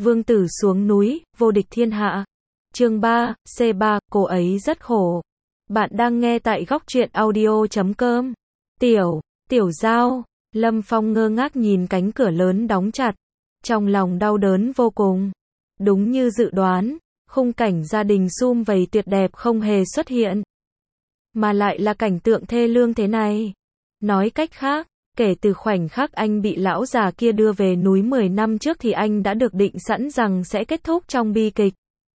Vương tử xuống núi, vô địch thiên hạ. Chương 3, C3, cô ấy rất khổ. Bạn đang nghe tại góc truyện audio.com. Tiểu Giao. Lâm Phong ngơ ngác nhìn cánh cửa lớn đóng chặt. Trong lòng đau đớn vô cùng. Đúng như dự đoán, khung cảnh gia đình sum vầy tuyệt đẹp không hề xuất hiện. Mà lại là cảnh tượng thê lương thế này. Nói cách khác, kể từ khoảnh khắc anh bị lão già kia đưa về núi 10 năm trước thì anh đã được định sẵn rằng sẽ kết thúc trong bi kịch.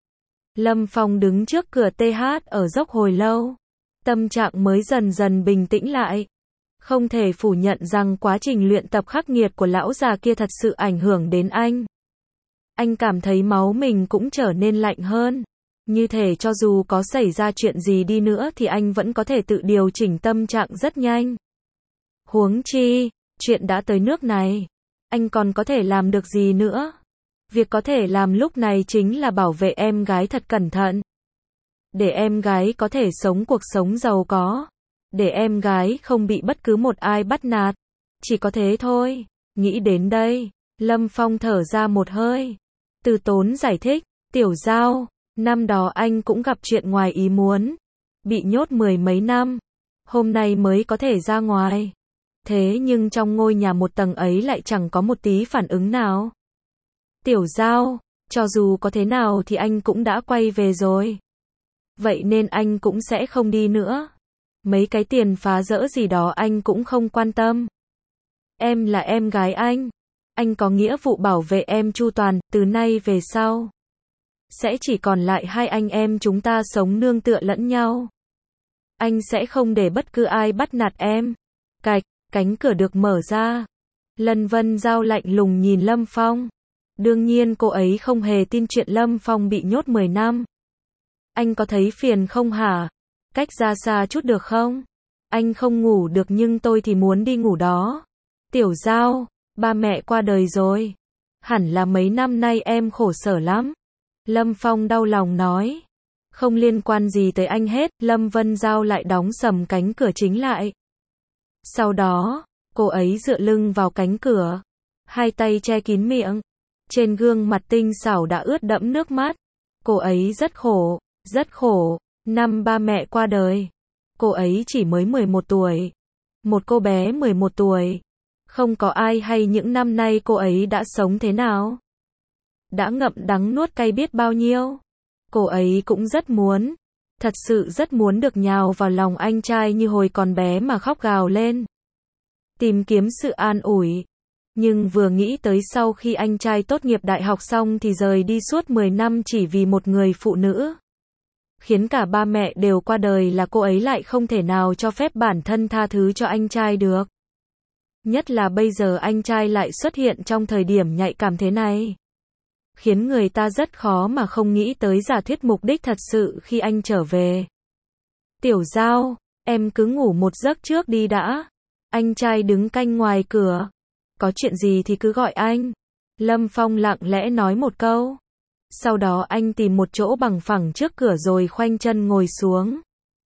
Lâm Phong đứng trước cửa TH ở dốc hồi lâu. Tâm trạng mới dần dần bình tĩnh lại. Không thể phủ nhận rằng quá trình luyện tập khắc nghiệt của lão già kia thật sự ảnh hưởng đến anh. Anh cảm thấy máu mình cũng trở nên lạnh hơn. Như thể cho dù có xảy ra chuyện gì đi nữa thì anh vẫn có thể tự điều chỉnh tâm trạng rất nhanh. Huống chi, chuyện đã tới nước này. Anh còn có thể làm được gì nữa? Việc có thể làm lúc này chính là bảo vệ em gái thật cẩn thận. Để em gái có thể sống cuộc sống giàu có. Để em gái không bị bất cứ một ai bắt nạt. Chỉ có thế thôi. Nghĩ đến đây, Lâm Phong thở ra một hơi. Từ Tốn giải thích, Tiểu Giao, năm đó anh cũng gặp chuyện ngoài ý muốn. Bị nhốt 10 mấy năm. Hôm nay mới có thể ra ngoài. Thế nhưng trong ngôi nhà một tầng ấy lại chẳng có một tí phản ứng nào. Tiểu Giao, cho dù có thế nào thì anh cũng đã quay về rồi. Vậy nên anh cũng sẽ không đi nữa. Mấy cái tiền phá rỡ gì đó anh cũng không quan tâm. Em là em gái anh có nghĩa vụ bảo vệ em chu toàn, từ nay về sau. Sẽ chỉ còn lại hai anh em chúng ta sống nương tựa lẫn nhau. Anh sẽ không để bất cứ ai bắt nạt em. Cạch, cánh cửa được mở ra. Lân Vân Giao lạnh lùng nhìn Lâm Phong. Đương nhiên cô ấy không hề tin chuyện Lâm Phong bị nhốt 10 năm. Anh có thấy phiền không hả? Cách ra xa chút được không? Anh không ngủ được nhưng tôi thì muốn đi ngủ đó. Tiểu Giao, ba mẹ qua đời rồi. Hẳn là mấy năm nay em khổ sở lắm. Lâm Phong đau lòng nói. Không liên quan gì tới anh hết, Lâm Vân Giao lại đóng sầm cánh cửa chính lại. Sau đó, cô ấy dựa lưng vào cánh cửa. Hai tay che kín miệng. Trên gương mặt tinh xảo đã ướt đẫm nước mắt. Cô ấy rất khổ, rất khổ. Năm ba mẹ qua đời. Cô ấy chỉ mới 11 tuổi. Một cô bé 11 tuổi. Không có ai hay những năm nay cô ấy đã sống thế nào. Đã ngậm đắng nuốt cay biết bao nhiêu. Cô ấy cũng rất muốn. Thật sự rất muốn được nhào vào lòng anh trai như hồi còn bé mà khóc gào lên. Tìm kiếm sự an ủi. Nhưng vừa nghĩ tới sau khi anh trai tốt nghiệp đại học xong thì rời đi suốt 10 năm chỉ vì một người phụ nữ. Khiến cả ba mẹ đều qua đời là cô ấy lại không thể nào cho phép bản thân tha thứ cho anh trai được. Nhất là bây giờ anh trai lại xuất hiện trong thời điểm nhạy cảm thế này. Khiến người ta rất khó mà không nghĩ tới giả thuyết mục đích thật sự khi anh trở về. Tiểu Giao, em cứ ngủ một giấc trước đi đã. Anh trai đứng canh ngoài cửa. Có chuyện gì thì cứ gọi anh. Lâm Phong lặng lẽ nói một câu. Sau đó anh tìm một chỗ bằng phẳng trước cửa rồi khoanh chân ngồi xuống.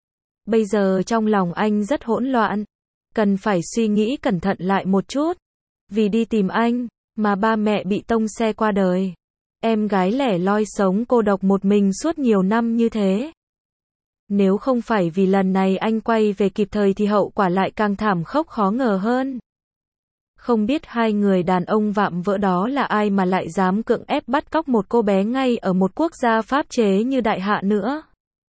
Bây giờ trong lòng anh rất hỗn loạn. Cần phải suy nghĩ cẩn thận lại một chút. Vì đi tìm anh, mà ba mẹ bị tông xe qua đời. Em gái lẻ loi sống cô độc một mình suốt nhiều năm như thế. Nếu không phải vì lần này anh quay về kịp thời thì hậu quả lại càng thảm khốc khó ngờ hơn. Không biết hai người đàn ông vạm vỡ đó là ai mà lại dám cưỡng ép bắt cóc một cô bé ngay ở một quốc gia pháp chế như Đại Hạ nữa.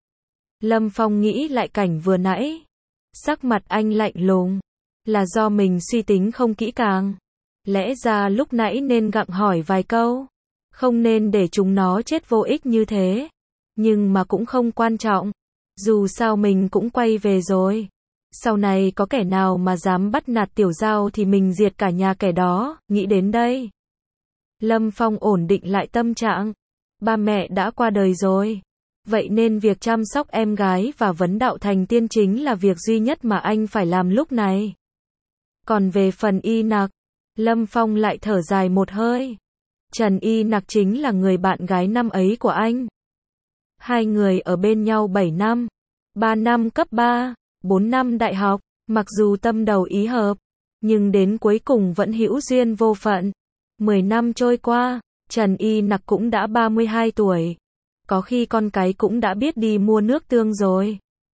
Lâm Phong nghĩ lại cảnh vừa nãy. Sắc mặt anh lạnh lùng. Là do mình suy tính không kỹ càng. Lẽ ra lúc nãy nên gặng hỏi vài câu. Không nên để chúng nó chết vô ích như thế. Nhưng mà cũng không quan trọng. Dù sao mình cũng quay về rồi. Sau này có kẻ nào mà dám bắt nạt Tiểu Giao thì mình diệt cả nhà kẻ đó, nghĩ đến đây. Lâm Phong ổn định lại tâm trạng. Ba mẹ đã qua đời rồi. Vậy nên việc chăm sóc em gái và vấn đạo thành tiên chính là việc duy nhất mà anh phải làm lúc này. Còn về phần Y Nặc, Lâm Phong lại thở dài một hơi. Trần Y Nặc chính là người bạn gái năm ấy của anh. Hai người ở bên nhau 7 năm, 3 năm cấp 3, 4 năm đại học, mặc dù tâm đầu ý hợp, nhưng đến cuối cùng vẫn hữu duyên vô phận. 10 năm trôi qua, Trần Y Nặc cũng đã 32 tuổi. Có khi con cái cũng đã biết đi mua nước tương rồi.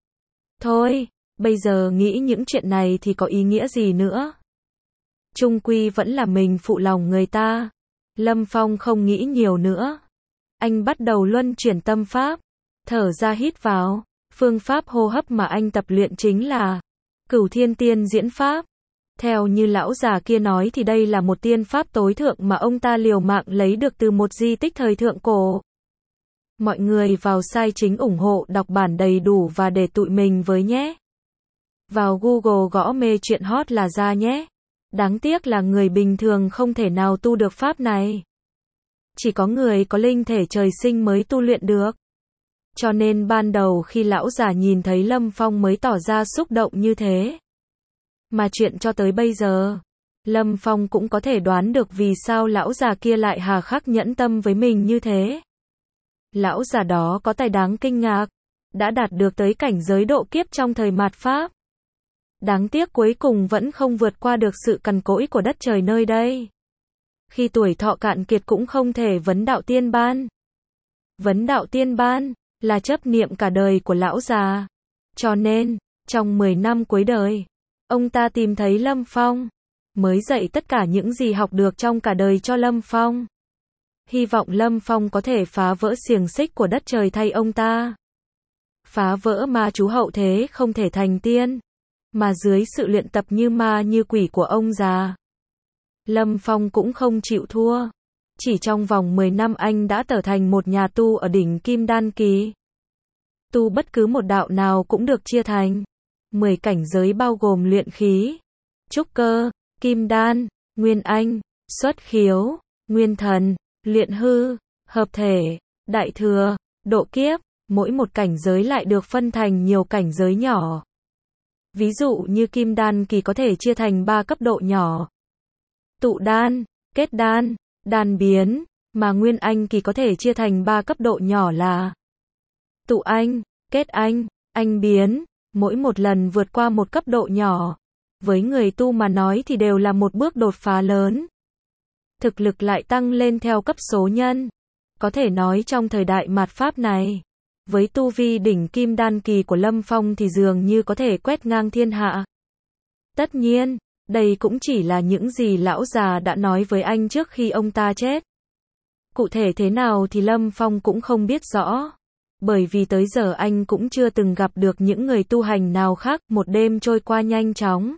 Thôi, bây giờ nghĩ những chuyện này thì có ý nghĩa gì nữa. Chung quy vẫn là mình phụ lòng người ta. Lâm Phong không nghĩ nhiều nữa. Anh bắt đầu luân chuyển tâm pháp. Thở ra hít vào. Phương pháp hô hấp mà anh tập luyện chính là Cửu Thiên Tiên Diễn Pháp. Theo như lão già kia nói thì đây là một tiên pháp tối thượng mà ông ta liều mạng lấy được từ một di tích thời thượng cổ. Mọi người vào sai chính ủng hộ đọc bản đầy đủ và để tụi mình với nhé. Vào Google gõ mê chuyện hot là ra nhé. Đáng tiếc là người bình thường không thể nào tu được pháp này. Chỉ có người có linh thể trời sinh mới tu luyện được. Cho nên ban đầu khi lão già nhìn thấy Lâm Phong mới tỏ ra xúc động như thế. Mà chuyện cho tới bây giờ, Lâm Phong cũng có thể đoán được vì sao lão già kia lại hà khắc nhẫn tâm với mình như thế. Lão già đó có tài đáng kinh ngạc, đã đạt được tới cảnh giới độ kiếp trong thời mạt Pháp. Đáng tiếc cuối cùng vẫn không vượt qua được sự cằn cỗi của đất trời nơi đây. Khi tuổi thọ cạn kiệt cũng không thể vấn đạo tiên ban. Vấn đạo tiên ban là chấp niệm cả đời của lão già. Cho nên, trong 10 năm cuối đời, ông ta tìm thấy Lâm Phong, mới dạy tất cả những gì học được trong cả đời cho Lâm Phong. Hy vọng Lâm Phong có thể phá vỡ xiềng xích của đất trời thay ông ta. Phá vỡ ma chú hậu thế không thể thành tiên, mà dưới sự luyện tập như ma như quỷ của ông già. Lâm Phong cũng không chịu thua. Chỉ trong vòng 10 năm anh đã trở thành một nhà tu ở đỉnh Kim Đan Kỳ. Tu bất cứ một đạo nào cũng được chia thành 10 cảnh giới bao gồm luyện khí, trúc cơ, kim đan, nguyên anh, xuất khiếu, nguyên thần, luyện hư, hợp thể, đại thừa, độ kiếp. Mỗi một cảnh giới lại được phân thành nhiều cảnh giới nhỏ. Ví dụ như kim đan kỳ có thể chia thành 3 cấp độ nhỏ. Tụ đan, kết đan, đan biến, mà nguyên anh kỳ có thể chia thành 3 cấp độ nhỏ là tụ anh, kết anh biến. Mỗi một lần vượt qua một cấp độ nhỏ, với người tu mà nói thì đều là một bước đột phá lớn. Thực lực lại tăng lên theo cấp số nhân. Có thể nói trong thời đại mạt Pháp này, với tu vi đỉnh Kim Đan Kỳ của Lâm Phong thì dường như có thể quét ngang thiên hạ. Tất nhiên, đây cũng chỉ là những gì lão già đã nói với anh trước khi ông ta chết. Cụ thể thế nào thì Lâm Phong cũng không biết rõ. Bởi vì tới giờ anh cũng chưa từng gặp được những người tu hành nào khác. Một đêm trôi qua nhanh chóng.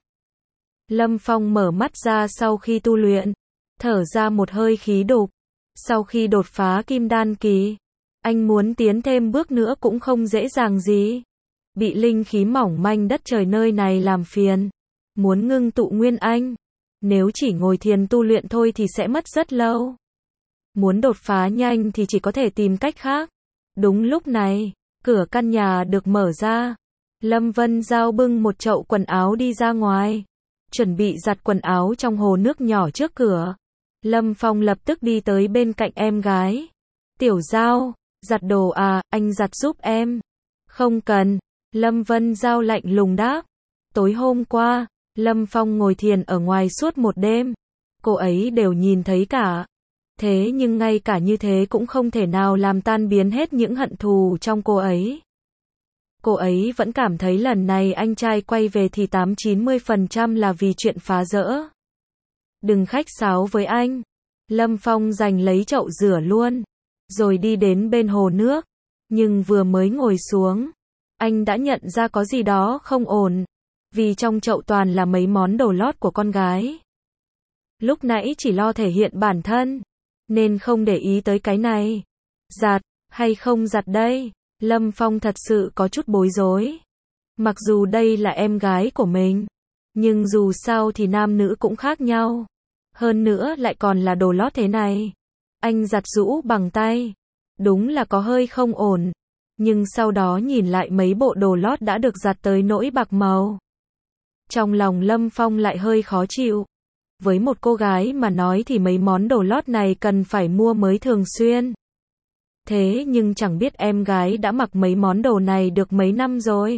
Lâm Phong mở mắt ra sau khi tu luyện, thở ra một hơi khí đục. Sau khi đột phá Kim Đan Kỳ, anh muốn tiến thêm bước nữa cũng không dễ dàng gì. Bị linh khí mỏng manh đất trời nơi này làm phiền. Muốn ngưng tụ nguyên anh, nếu chỉ ngồi thiền tu luyện thôi thì sẽ mất rất lâu. Muốn đột phá nhanh thì chỉ có thể tìm cách khác. Đúng lúc này, cửa căn nhà được mở ra. Lâm Vân Giao bưng một chậu quần áo đi ra ngoài, chuẩn bị giặt quần áo trong hồ nước nhỏ trước cửa. Lâm Phong lập tức đi tới bên cạnh em gái. Tiểu Giao, giặt đồ à, anh giặt giúp em. Không cần, Lâm Vân Giao lạnh lùng đáp. Tối hôm qua, Lâm Phong ngồi thiền ở ngoài suốt một đêm. Cô ấy đều nhìn thấy cả. Thế nhưng ngay cả như thế cũng không thể nào làm tan biến hết những hận thù trong cô ấy. Cô ấy vẫn cảm thấy lần này anh trai quay về thì 80-90% là vì chuyện phá rỡ. Đừng khách sáo với anh. Lâm Phong giành lấy chậu rửa luôn, rồi đi đến bên hồ nước. Nhưng vừa mới ngồi xuống, anh đã nhận ra có gì đó không ổn. Vì trong chậu toàn là mấy món đồ lót của con gái. Lúc nãy chỉ lo thể hiện bản thân, nên không để ý tới cái này. Giặt, hay không giặt đây? Lâm Phong thật sự có chút bối rối. Mặc dù đây là em gái của mình, nhưng dù sao thì nam nữ cũng khác nhau. Hơn nữa lại còn là đồ lót thế này. Anh giặt rũ bằng tay. Đúng là có hơi không ổn. Nhưng sau đó nhìn lại mấy bộ đồ lót đã được giặt tới nỗi bạc màu. Trong lòng Lâm Phong lại hơi khó chịu. Với một cô gái mà nói thì mấy món đồ lót này cần phải mua mới thường xuyên. Thế nhưng chẳng biết em gái đã mặc mấy món đồ này được mấy năm rồi.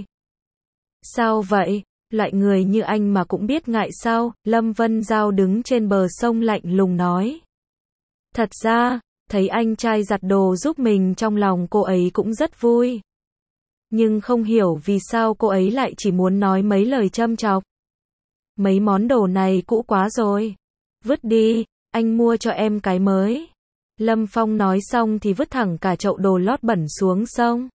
Sao vậy? Loại người như anh mà cũng biết ngại sao? Lâm Vân Giao đứng trên bờ sông lạnh lùng nói. Thật ra, Thấy anh trai giặt đồ giúp mình trong lòng cô ấy cũng rất vui. Nhưng không hiểu vì sao cô ấy lại chỉ muốn nói mấy lời châm chọc. Mấy món đồ này cũ quá rồi. Vứt đi, anh mua cho em cái mới. Lâm Phong nói xong thì vứt thẳng cả chậu đồ lót bẩn xuống sông.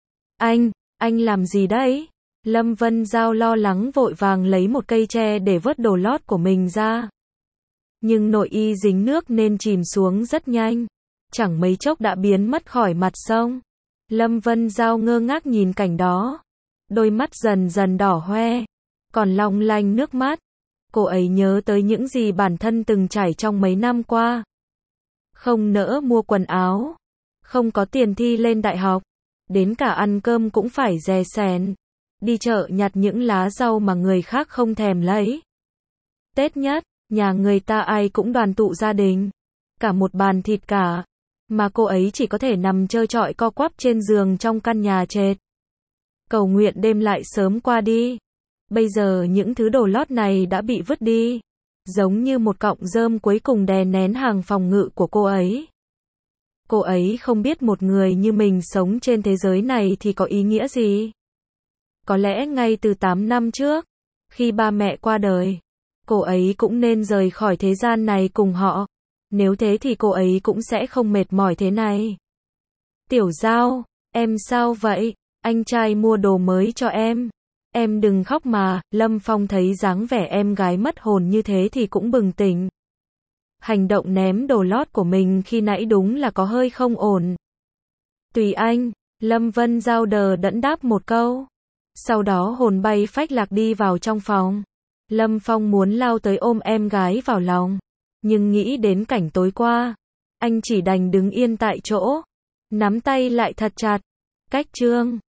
Anh làm gì đấy? Lâm Vân Giao lo lắng vội vàng lấy một cây tre để vớt đồ lót của mình ra. Nhưng nội y dính nước nên chìm xuống rất nhanh. Chẳng mấy chốc đã biến mất khỏi mặt sông. Lâm Vân Giao ngơ ngác nhìn cảnh đó. Đôi mắt dần dần đỏ hoe, còn long lanh nước mắt. Cô ấy nhớ tới những gì bản thân từng trải trong mấy năm qua. Không nỡ mua quần áo, không có tiền thi lên đại học, đến cả ăn cơm cũng phải dè sén. Đi chợ nhặt những lá rau mà người khác không thèm lấy. Tết nhất, nhà người ta ai cũng đoàn tụ gia đình. Cả một bàn thịt cả. Mà cô ấy chỉ có thể nằm trơ trọi co quắp trên giường trong căn nhà trệt. Cầu nguyện đêm lại sớm qua đi. Bây giờ những thứ đồ lót này đã bị vứt đi. Giống như một cọng rơm cuối cùng đè nén hàng phòng ngự của cô ấy. Cô ấy không biết một người như mình sống trên thế giới này thì có ý nghĩa gì. Có lẽ ngay từ 8 năm trước, khi ba mẹ qua đời, cô ấy cũng nên rời khỏi thế gian này cùng họ. Nếu thế thì cô ấy cũng sẽ không mệt mỏi thế này. Tiểu Giao, em sao vậy? Anh trai mua đồ mới cho em. Em đừng khóc mà. Lâm Phong thấy dáng vẻ em gái mất hồn như thế thì cũng bừng tỉnh. Hành động ném đồ lót của mình khi nãy đúng là có hơi không ổn. Tùy anh, Lâm Vân Giao đờ đẫn đáp một câu. Sau đó hồn bay phách lạc đi vào trong phòng. Lâm Phong muốn lao tới ôm em gái vào lòng. Nhưng nghĩ đến cảnh tối qua, anh chỉ đành đứng yên tại chỗ, nắm tay lại thật chặt. Cách chương